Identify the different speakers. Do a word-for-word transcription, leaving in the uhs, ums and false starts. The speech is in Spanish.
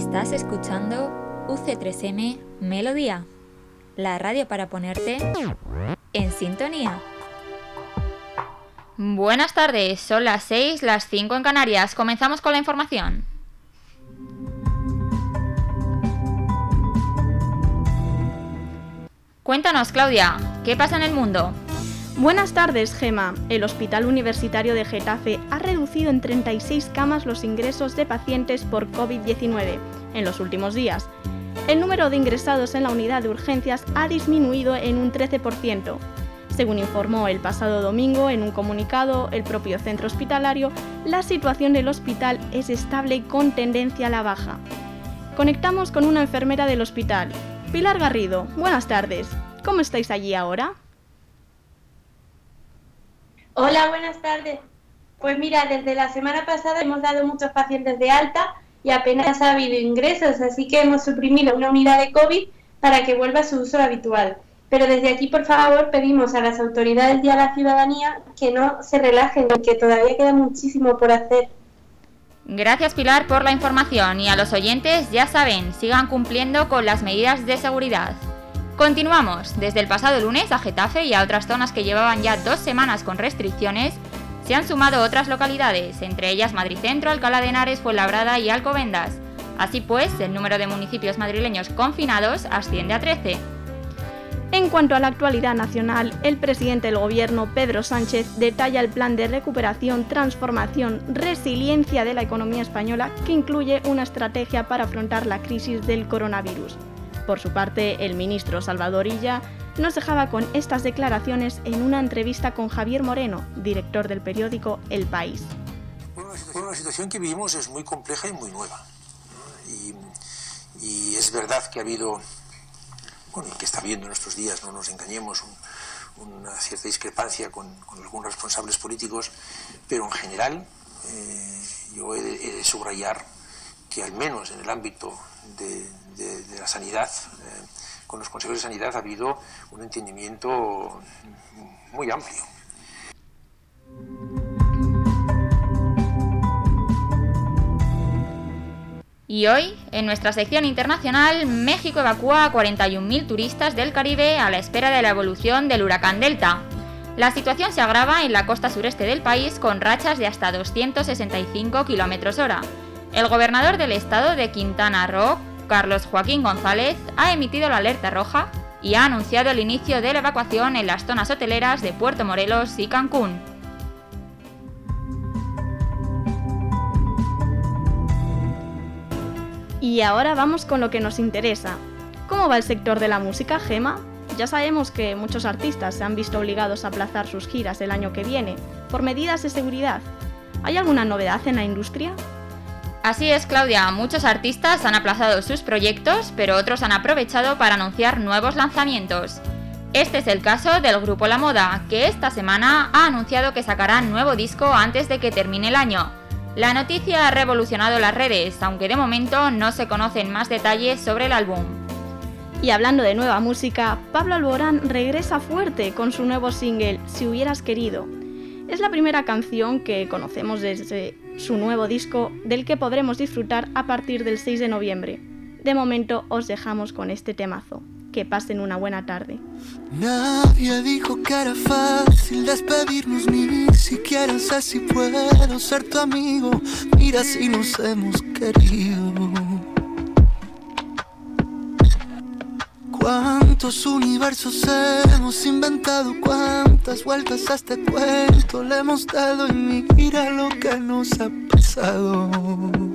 Speaker 1: Estás escuchando U C tres eme Melodía, la radio para ponerte en sintonía. Buenas tardes, son las seis, las cinco en Canarias. Comenzamos con la información. Cuéntanos, Claudia, ¿qué pasa en el mundo?
Speaker 2: Buenas tardes, Gema. El Hospital Universitario de Getafe ha reducido en treinta y seis camas los ingresos de pacientes por covid diecinueve en los últimos días. El número de ingresados en la unidad de urgencias ha disminuido en un trece por ciento. Según informó el pasado domingo en un comunicado el propio centro hospitalario, la situación del hospital es estable y con tendencia a la baja. Conectamos con una enfermera del hospital. Pilar Garrido, buenas tardes. ¿Cómo estáis allí ahora?
Speaker 3: Hola, buenas tardes. Pues mira, desde la semana pasada hemos dado muchos pacientes de alta y apenas ha habido ingresos, así que hemos suprimido una unidad de COVID para que vuelva a su uso habitual. Pero desde aquí, por favor, pedimos a las autoridades y a la ciudadanía que no se relajen, que todavía queda muchísimo por hacer.
Speaker 1: Gracias, Pilar, por la información, y a los oyentes, ya saben, sigan cumpliendo con las medidas de seguridad. Continuamos. Desde el pasado lunes a Getafe y a otras zonas que llevaban ya dos semanas con restricciones, se han sumado otras localidades, entre ellas Madrid Centro, Alcalá de Henares, Fuenlabrada y Alcobendas. Así pues, el número de municipios madrileños confinados asciende a trece.
Speaker 2: En cuanto a la actualidad nacional, el presidente del Gobierno, Pedro Sánchez, detalla el plan de recuperación, transformación, resiliencia de la economía española, que incluye una estrategia para afrontar la crisis del coronavirus. Por su parte, el ministro Salvador Illa nos dejaba con estas declaraciones en una entrevista con Javier Moreno, director del periódico El País.
Speaker 4: Bueno, la situación que vivimos es muy compleja y muy nueva. Y, y es verdad que ha habido, bueno, y que está habiendo en estos días, no nos engañemos, un, una cierta discrepancia con, con algunos responsables políticos, pero en general eh, yo he de, he de subrayar que al menos en el ámbito de, de, de la sanidad, eh, con los consejos de sanidad ha habido un entendimiento muy amplio.
Speaker 1: Y hoy, en nuestra sección internacional, México evacúa a cuarenta y un mil turistas del Caribe a la espera de la evolución del huracán Delta. La situación se agrava en la costa sureste del país con rachas de hasta doscientos sesenta y cinco kilómetros hora. El gobernador del estado de Quintana Roo, Carlos Joaquín González, ha emitido la alerta roja y ha anunciado el inicio de la evacuación en las zonas hoteleras de Puerto Morelos y Cancún.
Speaker 2: Y ahora vamos con lo que nos interesa. ¿Cómo va el sector de la música, Gema? Ya sabemos que muchos artistas se han visto obligados a aplazar sus giras el año que viene por medidas de seguridad. ¿Hay alguna novedad en la industria?
Speaker 1: Así es, Claudia, muchos artistas han aplazado sus proyectos, pero otros han aprovechado para anunciar nuevos lanzamientos. Este es el caso del grupo La Moda, que esta semana ha anunciado que sacará nuevo disco antes de que termine el año. La noticia ha revolucionado las redes, aunque de momento no se conocen más detalles sobre el álbum.
Speaker 2: Y hablando de nueva música, Pablo Alborán regresa fuerte con su nuevo single, Si hubieras querido. Es la primera canción que conocemos desde su nuevo disco, del que podremos disfrutar a partir del seis de noviembre. De momento os dejamos con este temazo. Que pasen una buena tarde.
Speaker 5: Nadie dijo que era fácil despedirnos, ni siquiera sé si puedo ser tu amigo. Mira si nos hemos querido. ¿Cuántos universos hemos inventado? ¿Cuántas vueltas a este cuento le hemos dado? Y mira lo que nos ha pasado.